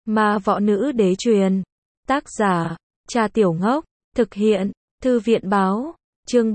Ma võ nữ đế truyền. Tác giả, Trà Tiểu Ngốc. Thực hiện, Thư viện báo. Chương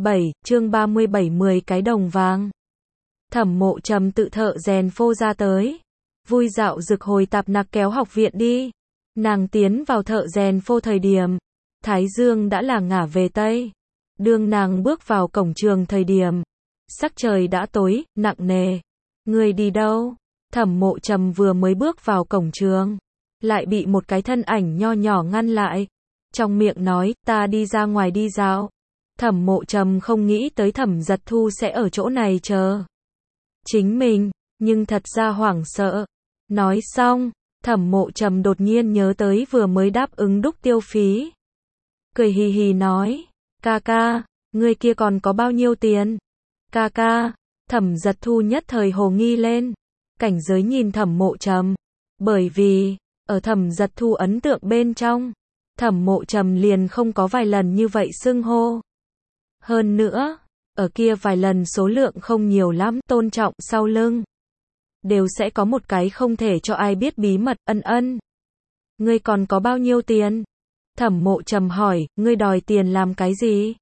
37, 10 cái đồng vàng. Thẩm Mộ Trầm tự thợ rèn phô ra tới. Vui dạo rực hồi tạp nặc kéo học viện đi. Nàng tiến vào thợ rèn phô thời điểm. Thái dương đã là ngả về Tây. Đương nàng bước vào cổng trường thời điểm. Sắc trời đã tối, nặng nề. Người đi đâu? Thẩm Mộ Trầm vừa mới bước vào cổng trường. Lại bị một cái thân ảnh nho nhỏ ngăn lại. Trong miệng nói, ta đi ra ngoài đi dạo. Thẩm Mộ Trầm không nghĩ tới Thẩm Giật Thu sẽ ở chỗ này chờ chính mình, nhưng thật ra hoảng sợ. Nói xong, Thẩm Mộ Trầm đột nhiên nhớ tới vừa mới đáp ứng đúc tiêu phí. Cười hì hì nói, ca ca, người kia còn có bao nhiêu tiền? Ca ca, Thẩm Giật Thu nhất thời hồ nghi lên. Cảnh giới nhìn Thẩm Mộ Trầm. Bởi vì, ở Thẩm Giật Thu ấn tượng bên trong, Thẩm Mộ Trầm liền không có vài lần như vậy xưng hô. Hơn nữa, ở kia vài lần số lượng không nhiều lắm, tôn trọng sau lưng. Đều sẽ có một cái không thể cho ai biết bí mật, ân. Ngươi còn có bao nhiêu tiền? Thẩm Mộ Trầm hỏi, ngươi đòi tiền làm cái gì?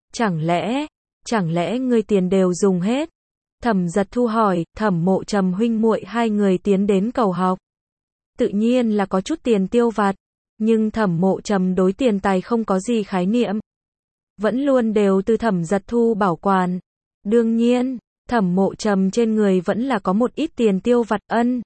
Chẳng lẽ ngươi tiền đều dùng hết? Thẩm Giật Thu hỏi, Thẩm Mộ Trầm huynh muội hai người tiến đến cầu học. Tự nhiên là có chút tiền tiêu vặt, nhưng Thẩm Mộ Trầm đối tiền tài không có gì khái niệm. Vẫn luôn đều từ Thẩm Giật Thu bảo quản. Đương nhiên, Thẩm Mộ Trầm trên người vẫn là có một ít tiền tiêu vặt, ân.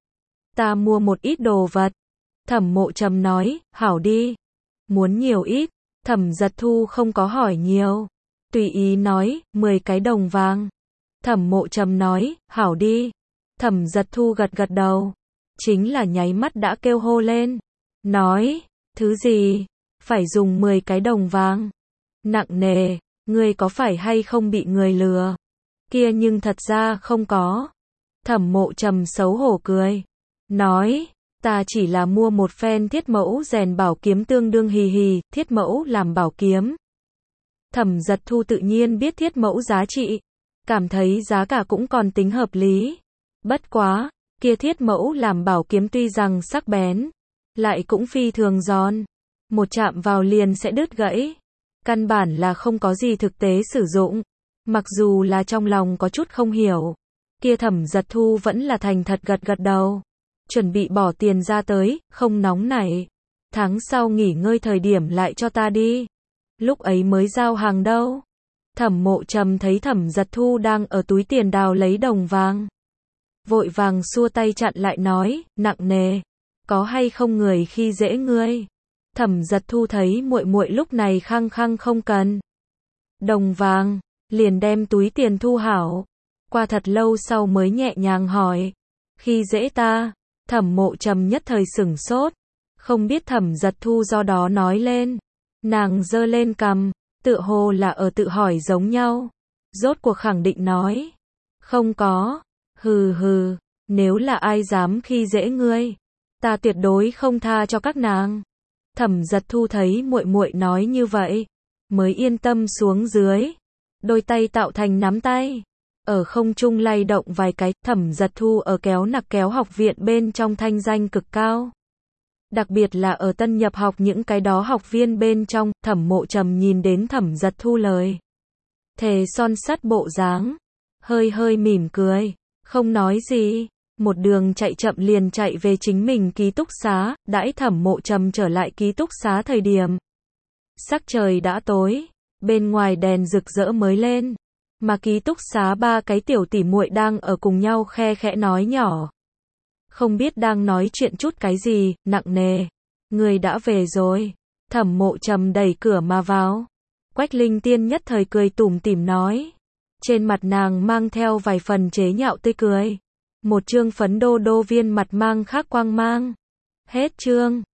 Ta mua một ít đồ vật. Thẩm Mộ Trầm nói, hảo đi. Muốn nhiều ít? Thẩm Giật Thu không có hỏi nhiều. Tùy ý nói, 10 cái đồng vàng. Thẩm Mộ Trầm nói, hảo đi. Thẩm Giật Thu gật gật đầu. Chính là nháy mắt đã kêu hô lên. Nói, thứ gì? Phải dùng 10 cái đồng vàng. Nặng nề, ngươi có phải hay không bị người lừa? Kia nhưng thật ra không có. Thẩm Mộ Trầm xấu hổ cười. Nói, ta chỉ là mua một phen thiết mẫu rèn bảo kiếm tương đương hì hì, thiết mẫu làm bảo kiếm. Thẩm Giật Thu tự nhiên biết thiết mẫu giá trị. Cảm thấy giá cả cũng còn tính hợp lý. Bất quá, kia thiết mẫu làm bảo kiếm tuy rằng sắc bén, lại cũng phi thường giòn. Một chạm vào liền sẽ đứt gãy. Căn bản là không có gì thực tế sử dụng. Mặc dù là trong lòng có chút không hiểu. Kia Thẩm Giật Thu vẫn là thành thật gật gật đầu. Chuẩn bị bỏ tiền ra tới, không nóng nảy. Tháng sau nghỉ ngơi thời điểm lại cho ta đi. Lúc ấy mới giao hàng đâu. Thẩm Mộ Trầm thấy Thẩm Giật Thu đang ở túi tiền đào lấy đồng vàng. Vội vàng xua tay chặn lại nói, nặng nề. Có hay không người khi dễ ngươi? Thẩm Giật Thu thấy muội muội lúc này khăng khăng không cần đồng vàng, liền đem túi tiền thu hảo. Qua thật lâu sau mới nhẹ nhàng hỏi, khi dễ ta? Thẩm Mộ Trầm nhất thời sửng sốt, không biết Thẩm Giật Thu do đó nói lên. Nàng giơ lên cằm, tựa hồ là ở tự hỏi giống nhau. Rốt cuộc khẳng định nói, không có. Hừ, nếu là ai dám khi dễ ngươi, ta tuyệt đối không tha cho các nàng. Thẩm Giật Thu thấy muội muội nói như vậy, mới yên tâm xuống dưới. Đôi tay tạo thành nắm tay, ở không trung lay động vài cái. Thẩm Giật Thu ở kéo nặc kéo học viện bên trong thanh danh cực cao. Đặc biệt là ở tân nhập học những cái đó học viên bên trong. Thẩm Mộ Trầm nhìn đến Thẩm Giật Thu lời thề son sắt bộ dáng, hơi mỉm cười, không nói gì. Một đường chạy chậm liền chạy về chính mình ký túc xá. Đãi Thẩm Mộ Trầm trở lại ký túc xá thời điểm, sắc trời đã tối, bên ngoài đèn rực rỡ mới lên, mà ký túc xá ba cái tiểu tỉ muội đang ở cùng nhau khe khẽ nói nhỏ. Không biết đang nói chuyện chút cái gì. Nặng nề, người đã về rồi. Thẩm Mộ Trầm đẩy cửa mà vào. Quách Linh Tiên nhất thời cười tủm tỉm nói. Trên mặt nàng mang theo vài phần chế nhạo tươi cười. Một trương phấn đô viên mặt mang khác quang mang. Hết chương.